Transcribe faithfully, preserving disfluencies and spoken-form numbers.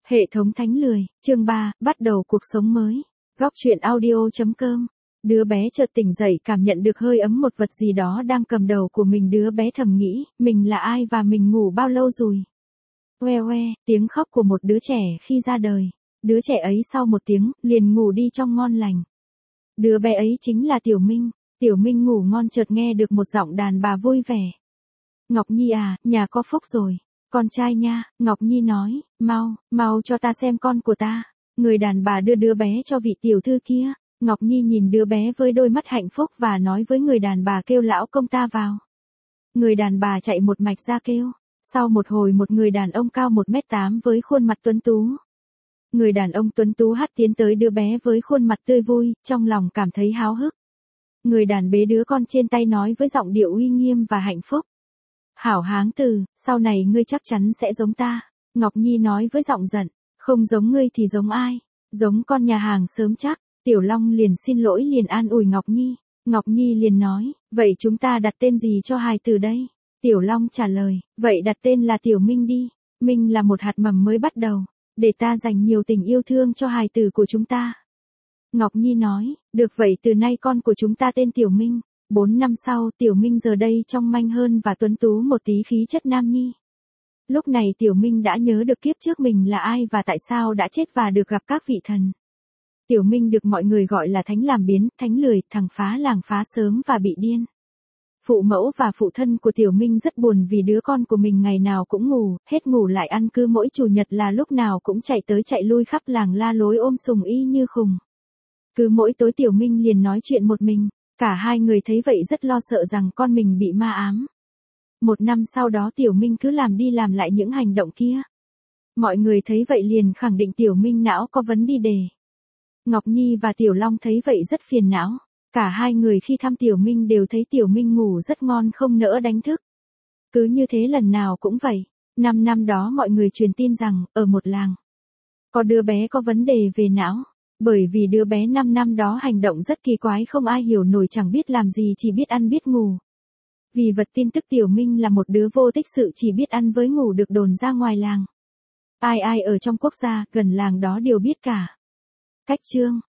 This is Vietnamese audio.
Hệ thống thánh lười, chương ba, bắt đầu cuộc sống mới. Góc truyện audio.com. Đứa bé chợt tỉnh dậy cảm nhận được hơi ấm một vật gì đó đang cầm đầu của mình. Đứa bé thầm nghĩ, mình là ai và mình ngủ bao lâu rồi? Oe oe, tiếng khóc của một đứa trẻ khi ra đời. Đứa trẻ ấy sau một tiếng, liền ngủ đi trong ngon lành. Đứa bé ấy chính là Tiểu Minh. Tiểu Minh ngủ ngon chợt nghe được một giọng đàn bà vui vẻ. Ngọc Nhi à, nhà có phúc rồi. Con trai nha, Ngọc Nhi nói, mau, mau cho ta xem con của ta. Người đàn bà đưa đứa bé cho vị tiểu thư kia. Ngọc Nhi nhìn đứa bé với đôi mắt hạnh phúc và nói với người đàn bà kêu lão công ta vào. Người đàn bà chạy một mạch ra kêu. Sau một hồi một người đàn ông cao một mét tám với khuôn mặt tuấn tú. Người đàn ông tuấn tú hắt tiến tới đứa bé với khuôn mặt tươi vui, trong lòng cảm thấy háo hức. Người đàn bế đứa con trên tay nói với giọng điệu uy nghiêm và hạnh phúc. Hảo háng từ, sau này ngươi chắc chắn sẽ giống ta. Ngọc Nhi nói với giọng giận, không giống ngươi thì giống ai? Giống con nhà hàng sớm chắc. Tiểu Long liền xin lỗi liền an ủi Ngọc Nhi. Ngọc Nhi liền nói, vậy chúng ta đặt tên gì cho hài tử đây? Tiểu Long trả lời, vậy đặt tên là Tiểu Minh đi. Minh là một hạt mầm mới bắt đầu, để ta dành nhiều tình yêu thương cho hài tử của chúng ta. Ngọc Nhi nói, được vậy từ nay con của chúng ta tên Tiểu Minh. Bốn năm sau, Tiểu Minh giờ đây trong manh hơn và tuấn tú một tí khí chất nam nhi. Lúc này Tiểu Minh đã nhớ được kiếp trước mình là ai và tại sao đã chết và được gặp các vị thần. Tiểu Minh được mọi người gọi là thánh làm biến, thánh lười, thằng phá làng phá sớm và bị điên. Phụ mẫu và phụ thân của Tiểu Minh rất buồn vì đứa con của mình ngày nào cũng ngủ, hết ngủ lại ăn, cứ mỗi chủ nhật là lúc nào cũng chạy tới chạy lui khắp làng la lối ôm sùng y như khùng. Cứ mỗi tối Tiểu Minh liền nói chuyện một mình. Cả hai người thấy vậy rất lo sợ rằng con mình bị ma ám. Một năm sau đó Tiểu Minh cứ làm đi làm lại những hành động kia. Mọi người thấy vậy liền khẳng định Tiểu Minh não có vấn đề. Ngọc Nhi và Tiểu Long thấy vậy rất phiền não. Cả hai người khi thăm Tiểu Minh đều thấy Tiểu Minh ngủ rất ngon không nỡ đánh thức. Cứ như thế lần nào cũng vậy. Năm năm đó mọi người truyền tin rằng, ở một làng, có đứa bé có vấn đề về não. Bởi vì đứa bé năm năm đó hành động rất kỳ quái không ai hiểu nổi, chẳng biết làm gì chỉ biết ăn biết ngủ. Vì vật tin tức Tiểu Minh là một đứa vô tích sự chỉ biết ăn với ngủ được đồn ra ngoài làng. Ai ai ở trong quốc gia gần làng đó đều biết cả. Cách chương